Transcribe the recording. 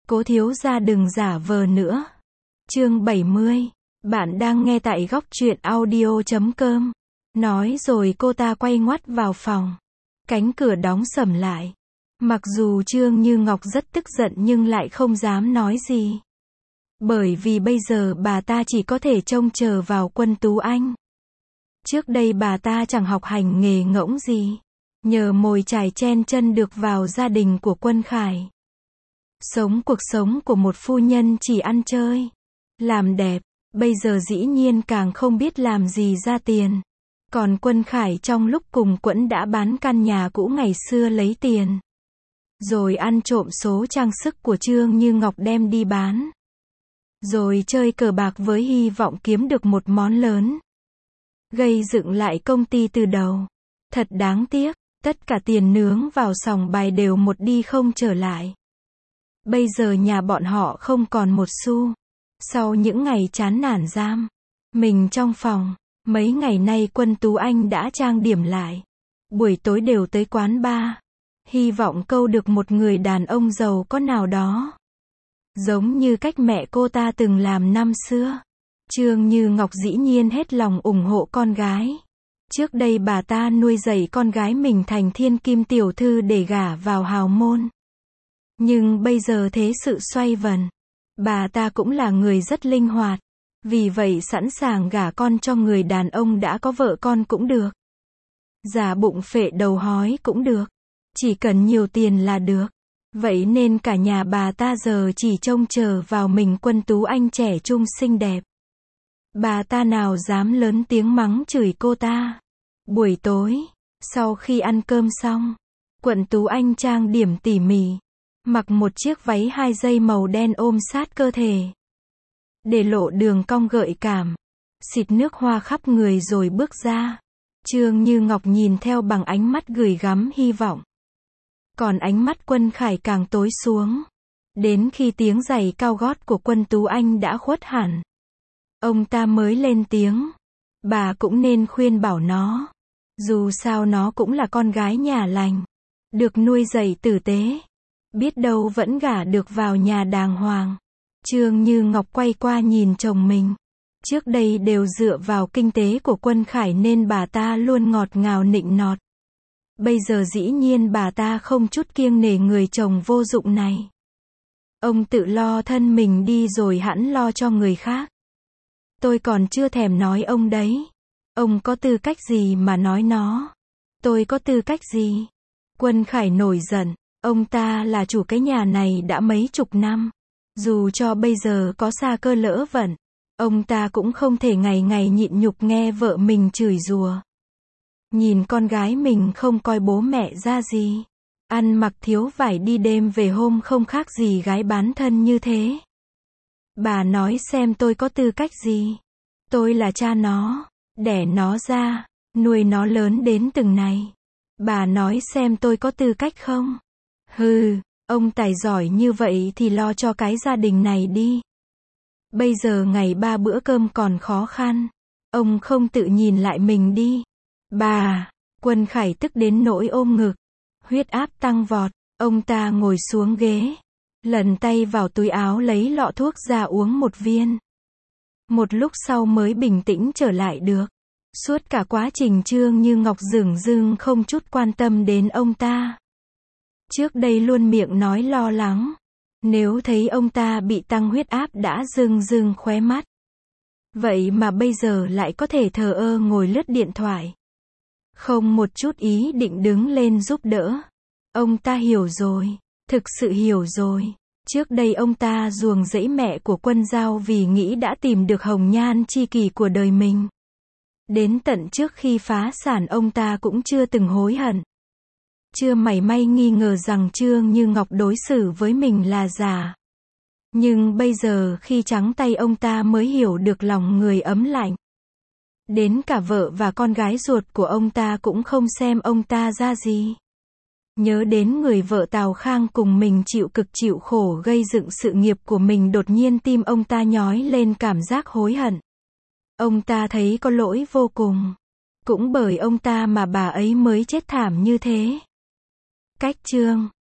Cố thiếu gia đừng giả vờ nữa. Chương 70. Bạn đang nghe tại góc truyện audio.com. Nói rồi cô ta quay ngoắt vào phòng. Cánh cửa đóng sầm lại. Mặc dù Trương Như Ngọc rất tức giận nhưng lại không dám nói gì. Bởi vì bây giờ bà ta chỉ có thể trông chờ vào Quân Tú Anh. Trước đây bà ta chẳng học hành nghề ngỗng gì. Nhờ mồi chài chen chân được vào gia đình của Quân Khải. Sống cuộc sống của một phu nhân chỉ ăn chơi, làm đẹp, bây giờ dĩ nhiên càng không biết làm gì ra tiền. Còn Quân Khải trong lúc cùng quẫn đã bán căn nhà cũ ngày xưa lấy tiền. Rồi ăn trộm số trang sức của Trương Như Ngọc đem đi bán. Rồi chơi cờ bạc với hy vọng kiếm được một món lớn. Gây dựng lại công ty từ đầu. Thật đáng tiếc, tất cả tiền nướng vào sòng bài đều một đi không trở lại. Bây giờ nhà bọn họ không còn một xu. Sau những ngày chán nản giam mình trong phòng, mấy ngày nay Quân Tú Anh đã trang điểm lại. Buổi tối đều tới quán bar. Hy vọng câu được một người đàn ông giàu có nào đó. Giống như cách mẹ cô ta từng làm năm xưa. Trương Như Ngọc dĩ nhiên hết lòng ủng hộ con gái. Trước đây bà ta nuôi dạy con gái mình thành thiên kim tiểu thư để gả vào hào môn. Nhưng bây giờ thế sự xoay vần. Bà ta cũng là người rất linh hoạt. Vì vậy sẵn sàng gả con cho người đàn ông đã có vợ con cũng được. Giả bụng phệ đầu hói cũng được. Chỉ cần nhiều tiền là được. Vậy nên cả nhà bà ta giờ chỉ trông chờ vào mình Quân Tú Anh trẻ trung xinh đẹp. Bà ta nào dám lớn tiếng mắng chửi cô ta. Buổi tối, sau khi ăn cơm xong, Quân Tú Anh trang điểm tỉ mỉ. Mặc một chiếc váy 2 dây màu đen ôm sát cơ thể. Để lộ đường cong gợi cảm. Xịt nước hoa khắp người rồi bước ra. Trương Như Ngọc nhìn theo bằng ánh mắt gửi gắm hy vọng. Còn ánh mắt Quân Khải càng tối xuống. Đến khi tiếng giày cao gót của Quân Tú Anh đã khuất hẳn. Ông ta mới lên tiếng. Bà cũng nên khuyên bảo nó. Dù sao nó cũng là con gái nhà lành. Được nuôi dạy tử tế. Biết đâu vẫn gả được vào nhà đàng hoàng. Trương Như Ngọc quay qua nhìn chồng mình. Trước đây đều dựa vào kinh tế của Quân Khải nên bà ta luôn ngọt ngào nịnh nọt. Bây giờ dĩ nhiên bà ta không chút kiêng nể người chồng vô dụng này. Ông tự lo thân mình đi rồi hẵng lo cho người khác. Tôi còn chưa thèm nói ông đấy. Ông có tư cách gì mà nói nó? Tôi có tư cách gì? Quân Khải nổi giận. Ông ta là chủ cái nhà này đã mấy chục năm. Dù cho bây giờ có sa cơ lỡ vận, ông ta cũng không thể ngày ngày nhịn nhục nghe vợ mình chửi rủa. Nhìn con gái mình không coi bố mẹ ra gì. Ăn mặc thiếu vải đi đêm về hôm không khác gì gái bán thân như thế. Bà nói xem tôi có tư cách gì? Tôi là cha nó, đẻ nó ra, nuôi nó lớn đến từng này. Bà nói xem tôi có tư cách không? Hừ, ông tài giỏi như vậy thì lo cho cái gia đình này đi. Bây giờ ngày 3 bữa cơm còn khó khăn. Ông không tự nhìn lại mình đi. Bà, Quân Khải tức đến nỗi ôm ngực. Huyết áp tăng vọt, ông ta ngồi xuống ghế. Lần tay vào túi áo lấy lọ thuốc ra uống một viên. Một lúc sau mới bình tĩnh trở lại được. Suốt cả quá trình Trương Như Ngọc dửng dưng không chút quan tâm đến ông ta. Trước đây luôn miệng nói lo lắng. Nếu thấy ông ta bị tăng huyết áp đã rưng rưng khóe mắt. Vậy mà bây giờ lại có thể thờ ơ ngồi lướt điện thoại. Không một chút ý định đứng lên giúp đỡ. Ông ta hiểu rồi. Thực sự hiểu rồi. Trước đây ông ta ruồng rẫy mẹ của Quân Giao vì nghĩ đã tìm được hồng nhan chi kỷ của đời mình. Đến tận trước khi phá sản ông ta cũng chưa từng hối hận. Chưa mảy may nghi ngờ rằng Trương Như Ngọc đối xử với mình là giả. Nhưng bây giờ khi trắng tay ông ta mới hiểu được lòng người ấm lạnh. Đến cả vợ và con gái ruột của ông ta cũng không xem ông ta ra gì. Nhớ đến người vợ Tào Khang cùng mình chịu cực chịu khổ gây dựng sự nghiệp của mình, đột nhiên tim ông ta nhói lên cảm giác hối hận. Ông ta thấy có lỗi vô cùng. Cũng bởi ông ta mà bà ấy mới chết thảm như thế. Cách chương